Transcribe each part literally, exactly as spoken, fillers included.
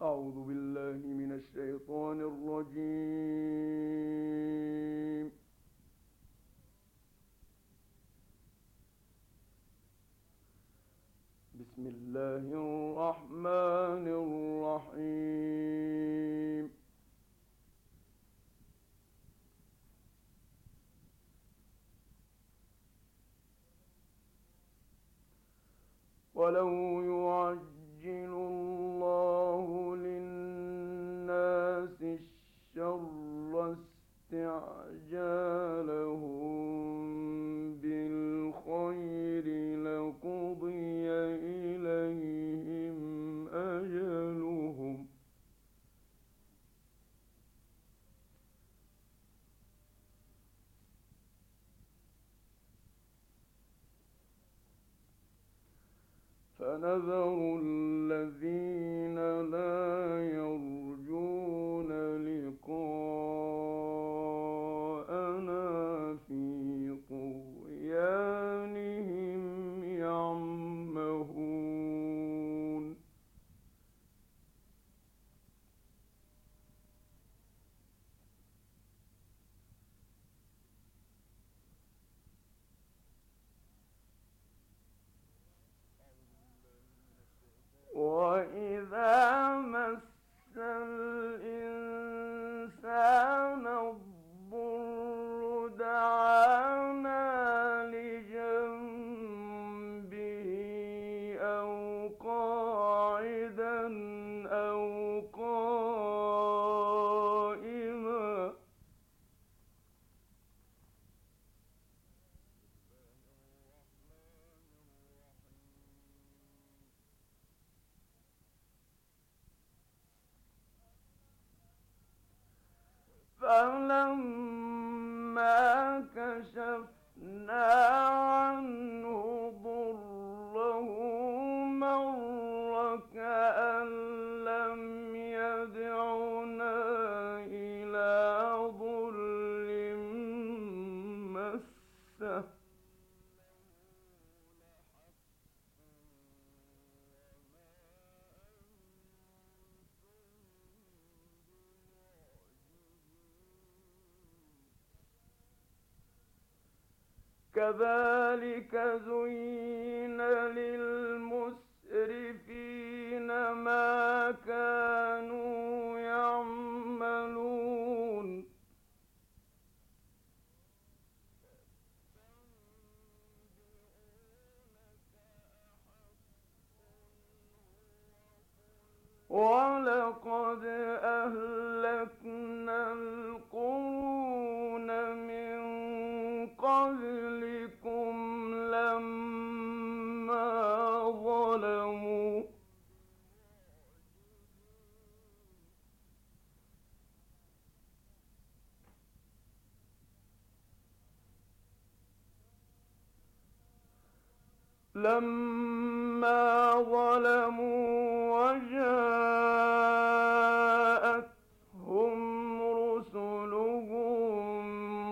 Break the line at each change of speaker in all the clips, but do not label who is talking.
أعوذ بالله من الشيطان الرجيم. بسم الله الرحمن الرحيم. ولو يعجل الله للناس الشر استعجالهم بالخير لقضي إليهم أجلهم فنذر الذين لا يرجون لقاءنا في طغيانهم يعمهون وإذا مس الإنسان الضر دعانا لجنبه أو قاعدا أو قائما فلما كشفنا عنه ضره مر كأن لم يدعنا إلى ضر مسه كذلك زين للمسرفين ما كانوا يعملون ولقد أهلكنا القرون من قبلكم لما ظلموا لما ظلموا وجاءتهم رسلهم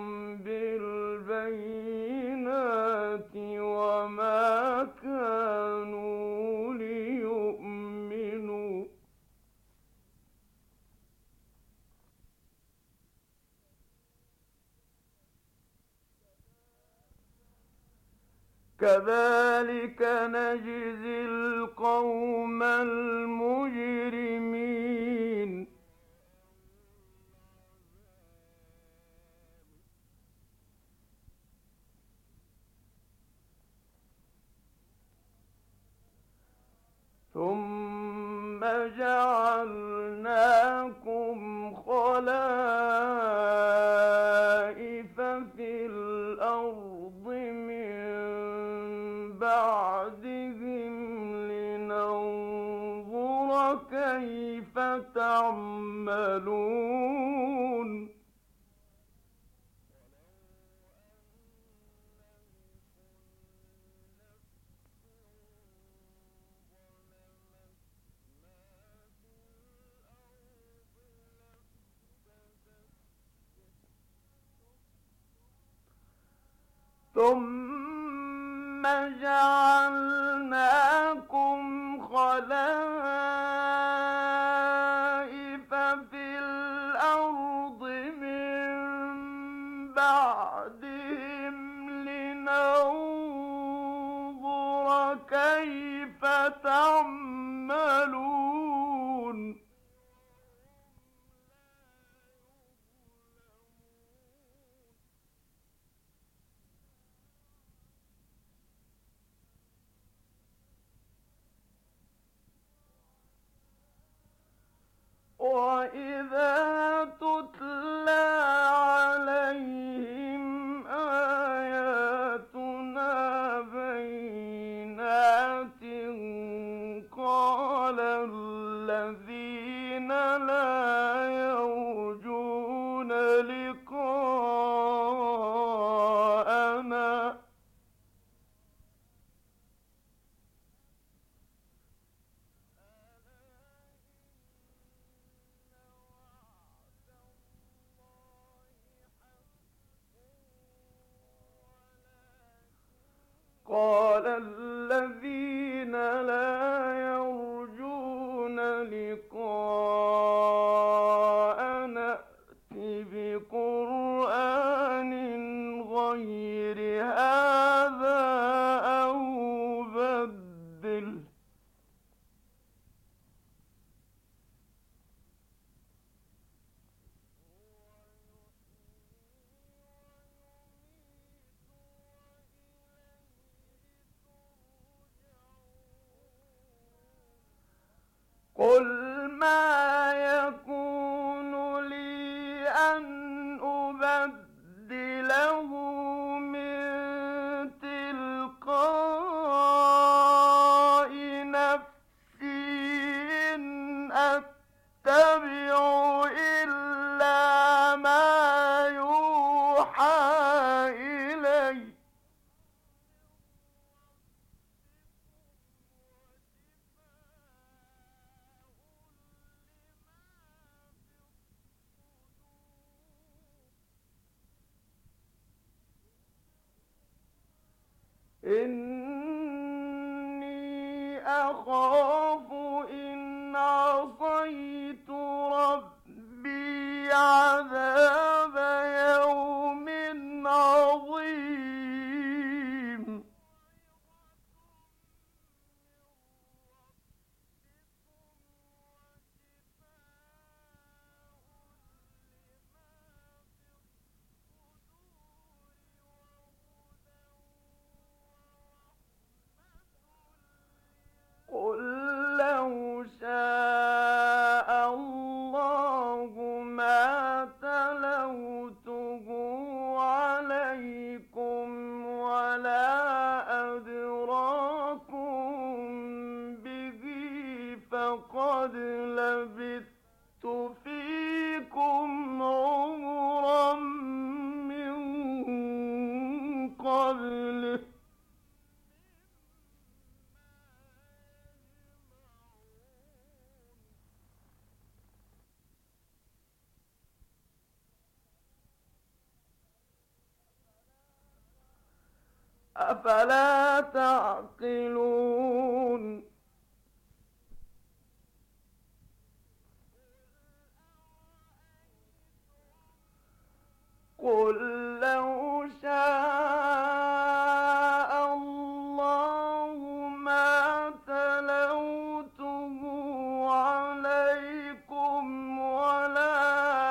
بالبينات وما كانوا ليؤمنوا كذلك نجزي القوم المجرمين ثم جعلناكم خلائف في الأرض من بعدهم لننظر كيف تعملون ثم جعلناكم خلائف كيف تعملون وإذا تتلى عليهم آياتنا بينات قال الذين لا يرجون لقاءنا قال الذين لا يرجون لقاءنا ائت بقرآن غير هذا أو بدله قل ما يكون لي أن أبدله من تلقاء نفسي إن أتبع إلا ما يوحى إلي إني أخاف إن عصيت ربي عذاب يوم عظيم قل لو شاء الله ما تلوته عليكم ولا أدراكم به فقد لبثت فيكم عمرا من قبله أفلا تعقلون قل لو شاء الله ما تلوته عليكم ولا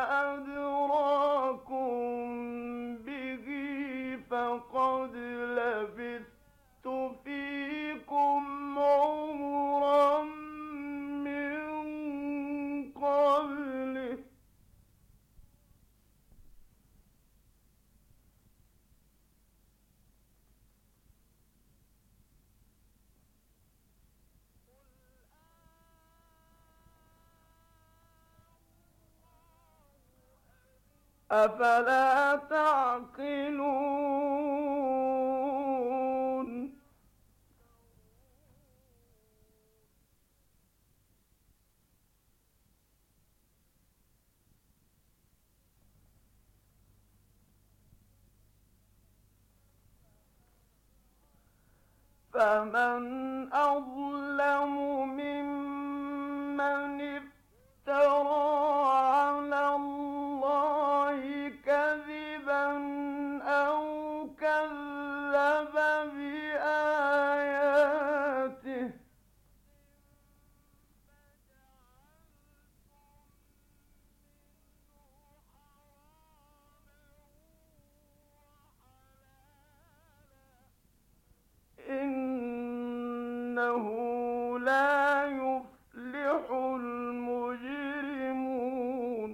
أدراكم به فقد لبثت فيكم عمرا من قبله أفلا تعقلون فمن أظلم ممن افترى على الله كذبا أو كذب بآياته إنه لا يفلح المجرمون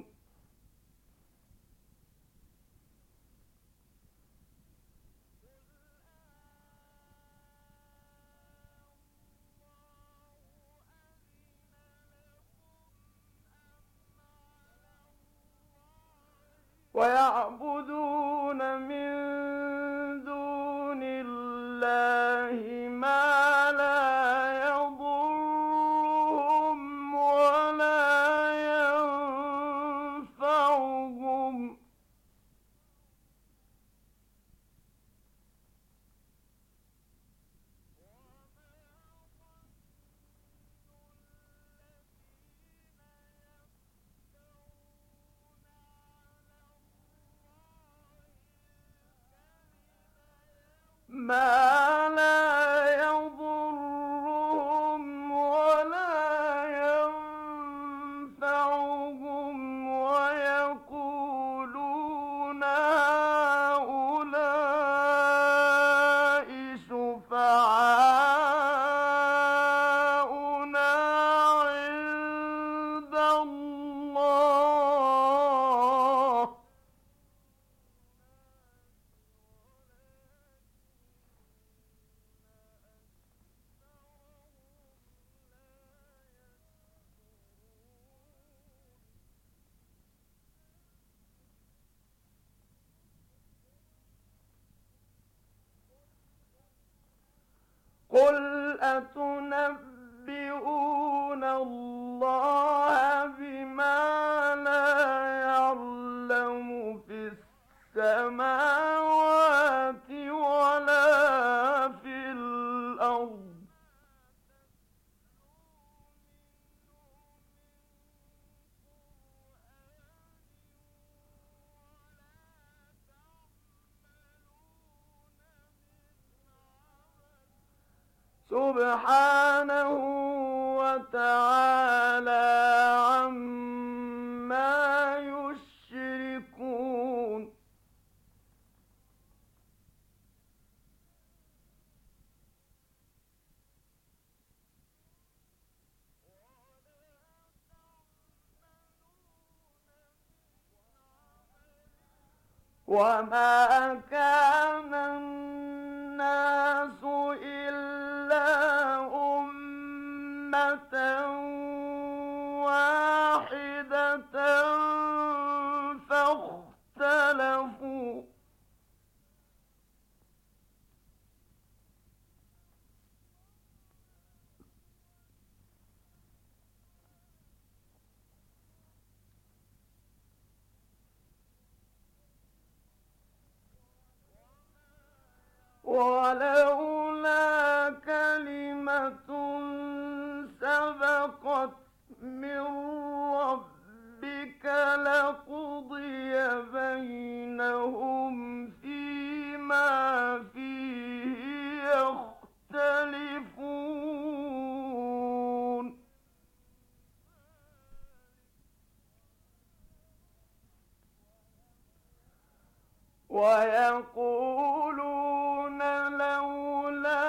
ويعبدون من دون الله ما لا يضرهم ولا ينفعهم ما لا يضرهم ولا ينفعهم ويقولون هؤلاء شفعاؤنا عند الله قل أتنبئون الله بما لا يعلم في السماوات ولا في الأرض سبحانه وتعالى عما يشركون وما كان الناس إلا أمة واحدة فاختلفوا ولولا كلمة سبقت من ربك لقضي بينهم فيما فيه يختلفون ويقولون لولا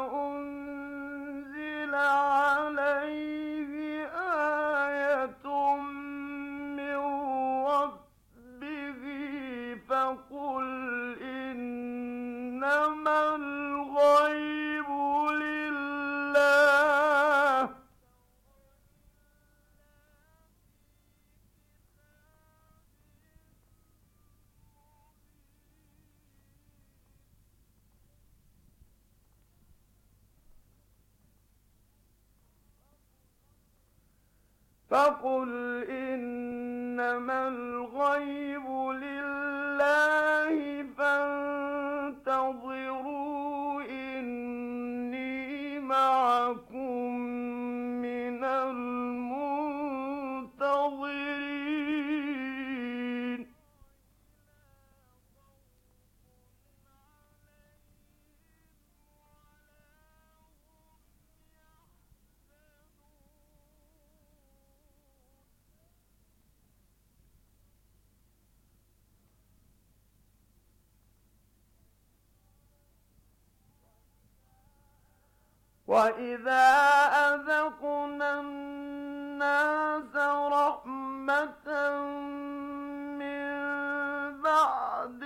أنزل عليه آية من ربه فقل إنما الغيب لله فقل إنما الغيب لله فانتظروا إني معكم من المنتظرين وَإِذَا أَذَقْنَا النَّاسَ رَحْمَةً مِّن بَعْدِ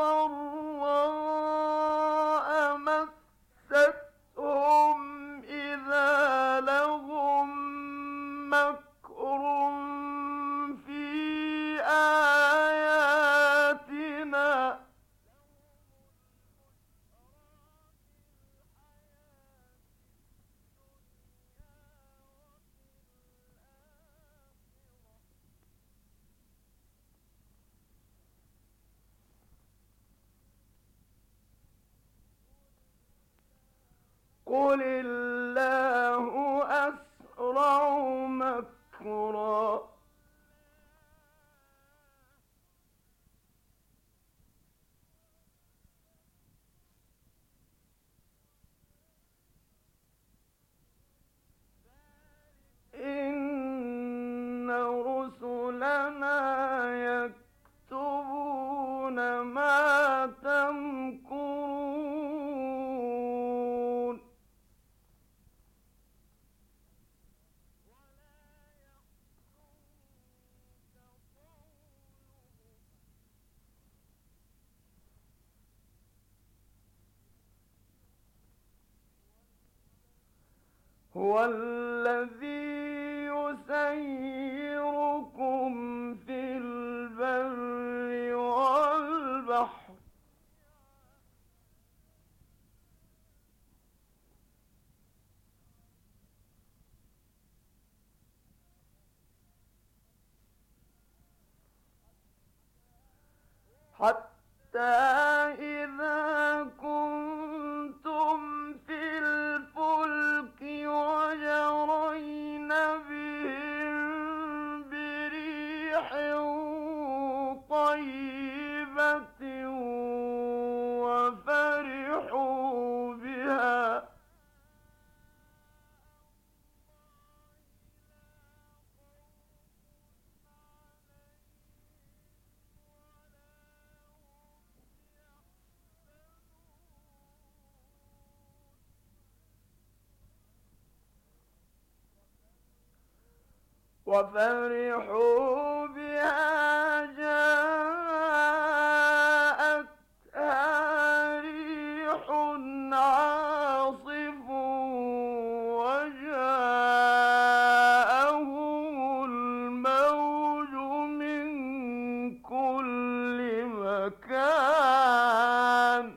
ضَرَّاءَ مَسَّتْهُمْ إِذَا لَهُم مَّكْرٌ فِي آيَاتِنَا قُلِ اللَّهُ أَسْرَعُ مَكْرًا إِنَّ رُسُلَنَا يَكْتُبُونَ مَا تَمْكُرُونَ هُوَ الَّذِي يُسَيِّرُكُمْ فِي الْبَرِّ وَالْبَحْرِ حَتَّى إِذَا كُنتُمْ فِي الْفُلْكِ وَجَرَيْنَ بِهِم بِرِيحٍ طَيِّبَةٍ وَفَرِحُوا بِهَا وَفَرِحُوا بِهَا جَاءَتْهَا رِيحٌ عَاصِفٌ وَجَاءَهُمُ الْمَوْجُ مِن كُلِّ مَكَانٍ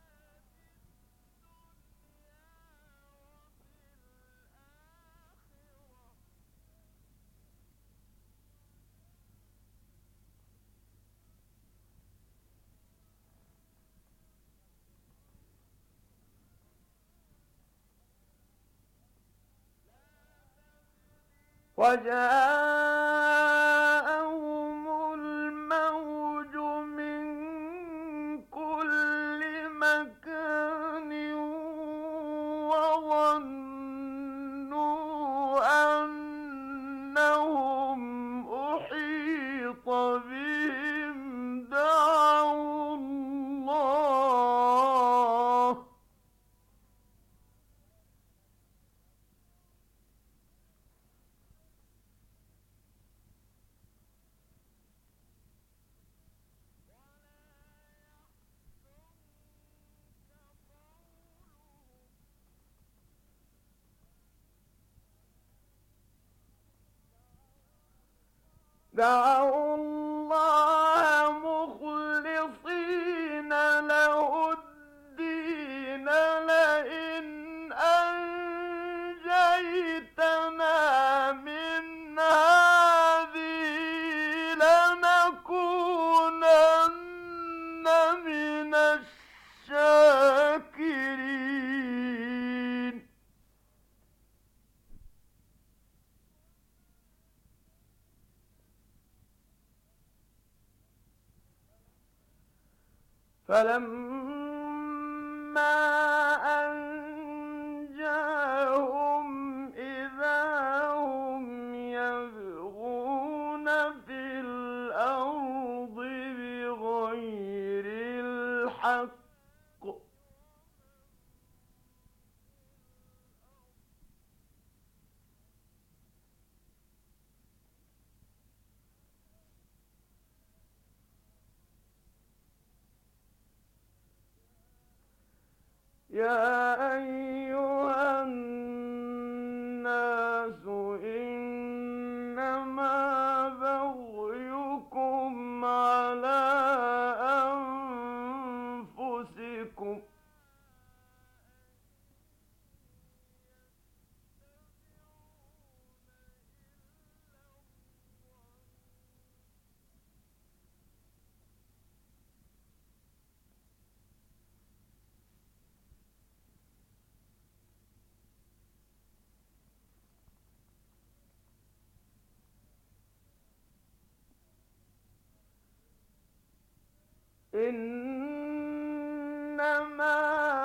وَجَاءَهُمُ الْمَوْجُ مِن كُلِّ مَكَانٍ وَظَنُّوا أَنَّهُمْ أُحِيطَ بِهِمْ دَعَوُا اللَّهَ دعوا الله مخلصين له الدين لئن أنجيتنا من هذه لنكونن من الشاكرين فَلَمَّا أَنجَاهُمْ إِذَا هُمْ يَبْغُونَ فِي الْأَرْضِ بِغَيْرِ الْحَقِّ يا أيها الناس إنما بغيكم على أنفسكم إنما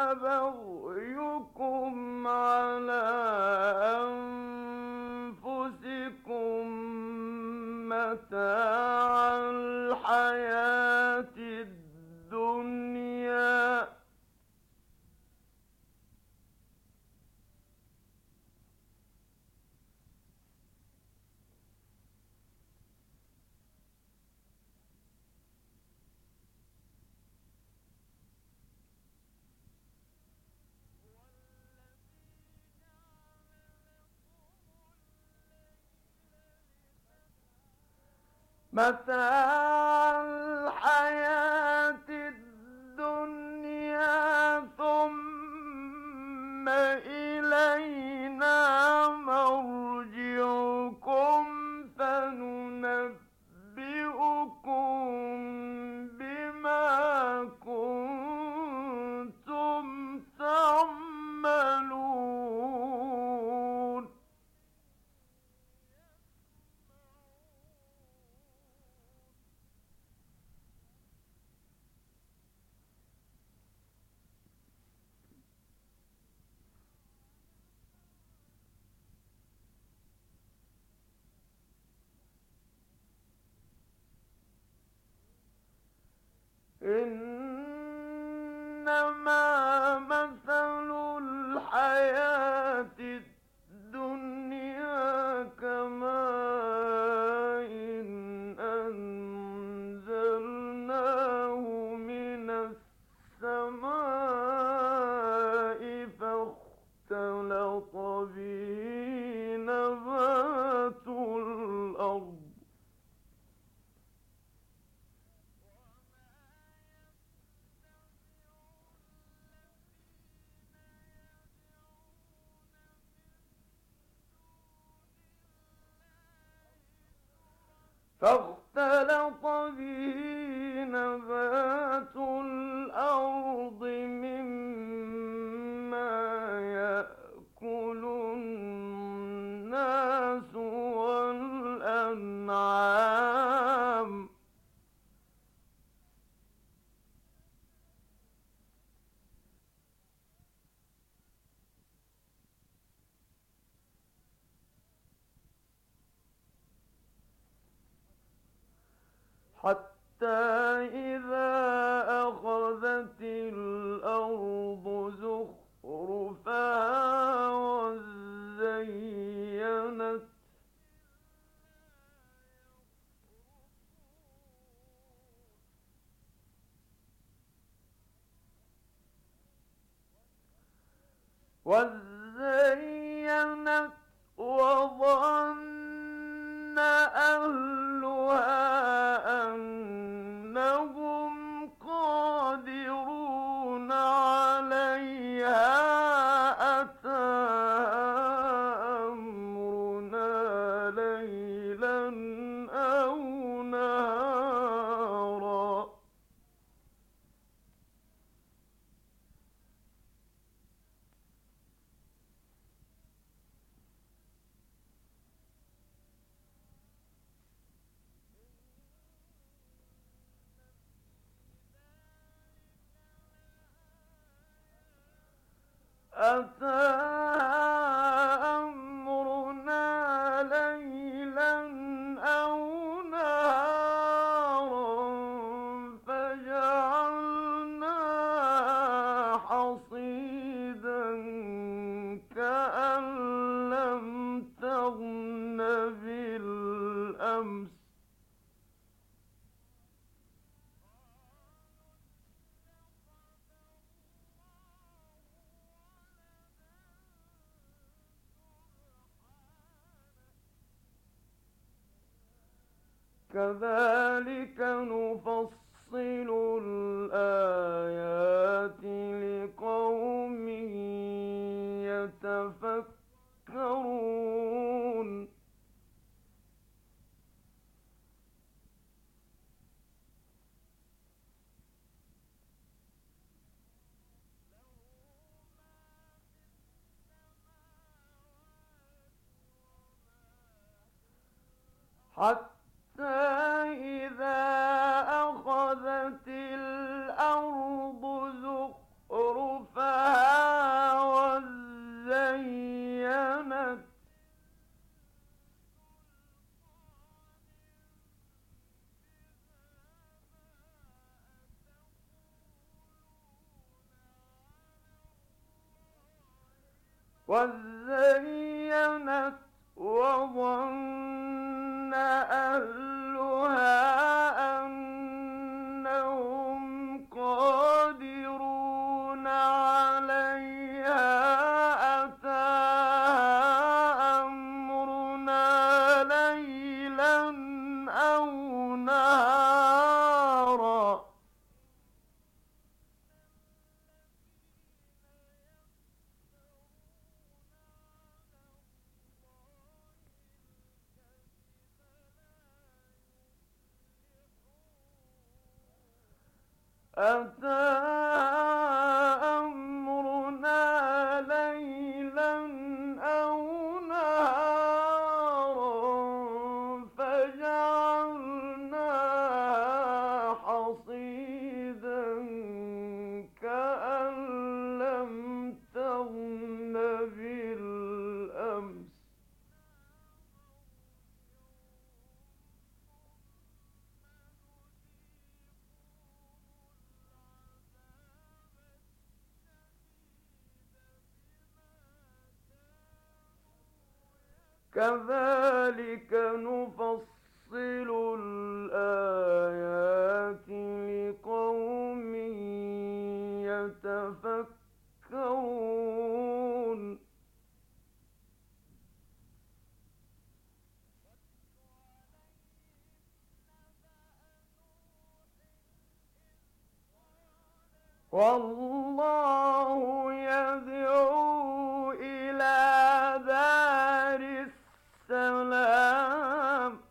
بغيكم على أنفسكم متاع الحياة الدنيا متاع الحياة الدنيا ثم إلينا مرجعكم فننبئكم بما كنتم تعملون إنما مثل الحياة الدنيا كماء أنزلناه من السماء فاختلط به نبات الأرض فاختلط به نبات الأرض مما يأكل الناس والأنعام حتى إذا أخذت الأرض زخرفها وزينت وزينت وظن أهلها أنهم قادرون عليها أتاها أمرنا ليلا أو نهارا أتاها أمرنا ليلا أو نهارا فجعلناها حصيدا كأن لم تغن بالأمس كذلك نفصل الآيات لقوم يتفكرون حتى إذا أخذت الأرض زخرفها وزينت وزينت وظن أهلها أنهم قادرون عليها أتاها أمرنا ليلا أو نهارا أتاها أمرنا ليلا أو نهارا فجعلناها حصيدا كأن لم تغن بالأمس كذلك نفصل الآيات لقوم يتفكرون والله يدعو إلى دار السلام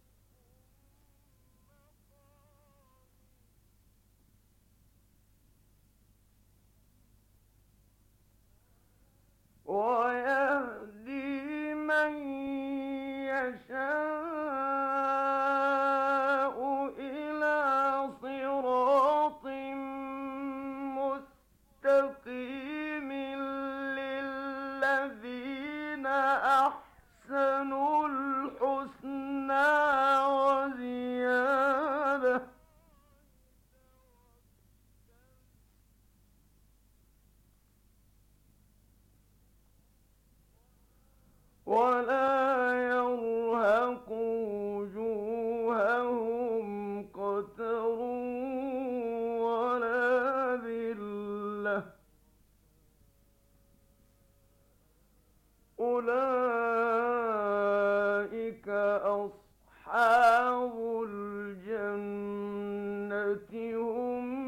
ويهدي من يشاء إلى صراط مستقيم للذين أحسنوا الحسنى وزيادة ولا يرهق وجوههم قتر ولا ذلة أولئك أصحاب الجنة هم